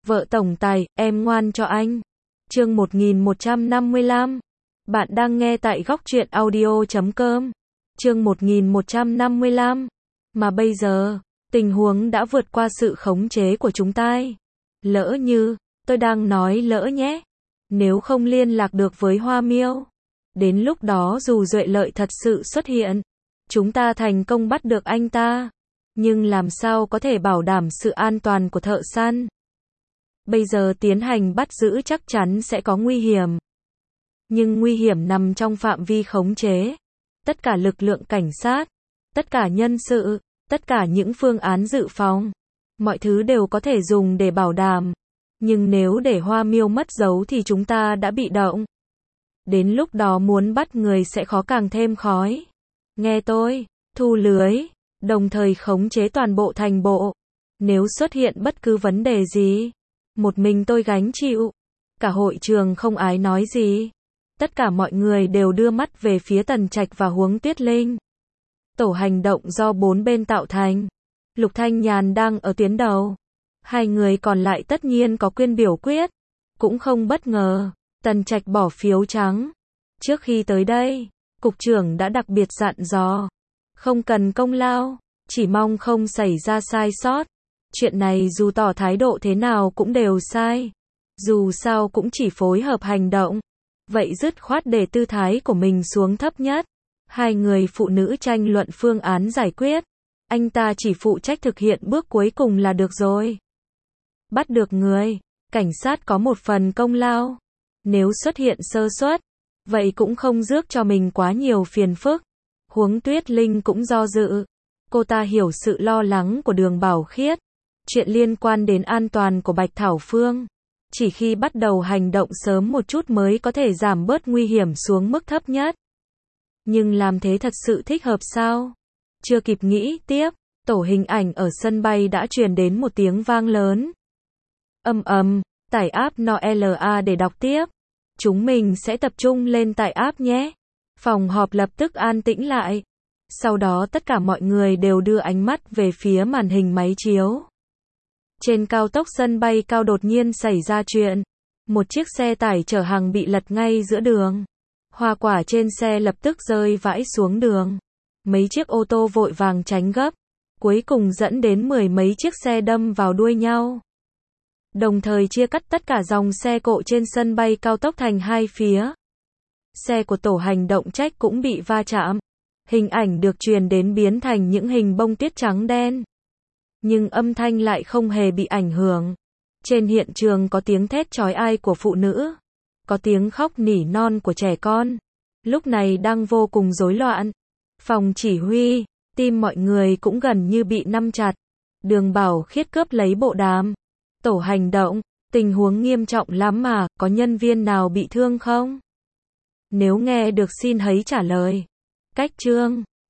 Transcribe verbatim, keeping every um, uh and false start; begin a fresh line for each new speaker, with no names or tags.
Vợ tổng tài, em ngoan cho anh. Chương một nghìn một trăm năm mươi lăm. Bạn đang nghe tại góc truyện audio chấm com. Chương một nghìn một trăm năm mươi lăm. Mà bây giờ, tình huống đã vượt qua sự khống chế của chúng ta. Lỡ như, tôi đang nói lỡ nhé. Nếu không liên lạc được với Hoa Miêu, đến lúc đó dù Duệ Lợi thật sự xuất hiện, chúng ta thành công bắt được anh ta, nhưng làm sao có thể bảo đảm sự an toàn của thợ săn? Bây giờ tiến hành bắt giữ chắc chắn sẽ có nguy hiểm. Nhưng nguy hiểm nằm trong phạm vi khống chế. Tất cả lực lượng cảnh sát, tất cả nhân sự, tất cả những phương án dự phòng, mọi thứ đều có thể dùng để bảo đảm. Nhưng nếu để Hoa Miêu mất dấu thì chúng ta đã bị động. Đến lúc đó muốn bắt người sẽ khó càng thêm khói. Nghe tôi, thu lưới, đồng thời khống chế toàn bộ thành bộ. Nếu xuất hiện bất cứ vấn đề gì, một mình tôi gánh chịu. Cả hội trường không ai nói gì. Tất cả mọi người đều đưa mắt về phía Tần Trạch và Huống Tuyết Linh. Tổ hành động do bốn bên tạo thành. Lục Thanh Nhàn đang ở tuyến đầu. Hai người còn lại tất nhiên có quyền biểu quyết. Cũng không bất ngờ, Tần Trạch bỏ phiếu trắng. Trước khi tới đây, cục trưởng đã đặc biệt dặn dò. Không cần công lao, chỉ mong không xảy ra sai sót. Chuyện này dù tỏ thái độ thế nào cũng đều sai. Dù sao cũng chỉ phối hợp hành động. Vậy dứt khoát để tư thái của mình xuống thấp nhất. Hai người phụ nữ tranh luận phương án giải quyết. Anh ta chỉ phụ trách thực hiện bước cuối cùng là được rồi. Bắt được người, cảnh sát có một phần công lao. Nếu xuất hiện sơ suất, vậy cũng không rước cho mình quá nhiều phiền phức. Huống Tuyết Linh cũng do dự. Cô ta hiểu sự lo lắng của Đường Bảo Khiết. Chuyện liên quan đến an toàn của Bạch Thảo Phương. Chỉ khi bắt đầu hành động sớm một chút mới có thể giảm bớt nguy hiểm xuống mức thấp nhất. Nhưng làm thế thật sự thích hợp sao? Chưa kịp nghĩ tiếp, tổ hình ảnh ở sân bay đã truyền đến một tiếng vang lớn. Ầm ầm, tải app en o lờ a để đọc tiếp. Chúng mình sẽ tập trung lên tải app nhé. Phòng họp lập tức an tĩnh lại. Sau đó tất cả mọi người đều đưa ánh mắt về phía màn hình máy chiếu. Trên cao tốc sân bay cao đột nhiên xảy ra chuyện. Một chiếc xe tải chở hàng bị lật ngay giữa đường. Hoa quả trên xe lập tức rơi vãi xuống đường. Mấy chiếc ô tô vội vàng tránh gấp. Cuối cùng dẫn đến mười mấy chiếc xe đâm vào đuôi nhau. Đồng thời chia cắt tất cả dòng xe cộ trên sân bay cao tốc thành hai phía. Xe của tổ hành động trách cũng bị va chạm. Hình ảnh được truyền đến biến thành những hình bông tuyết trắng đen. Nhưng âm thanh lại không hề bị ảnh hưởng. Trên hiện trường có tiếng thét chói tai của phụ nữ. Có tiếng khóc nỉ non của trẻ con. Lúc này đang vô cùng rối loạn. Phòng chỉ huy, tim mọi người cũng gần như bị nắm chặt. Đường Bảo Khiết cướp lấy bộ đàm. Tổ hành động, tình huống nghiêm trọng lắm mà, có nhân viên nào bị thương không? Nếu nghe được xin hãy trả lời. Cách chương.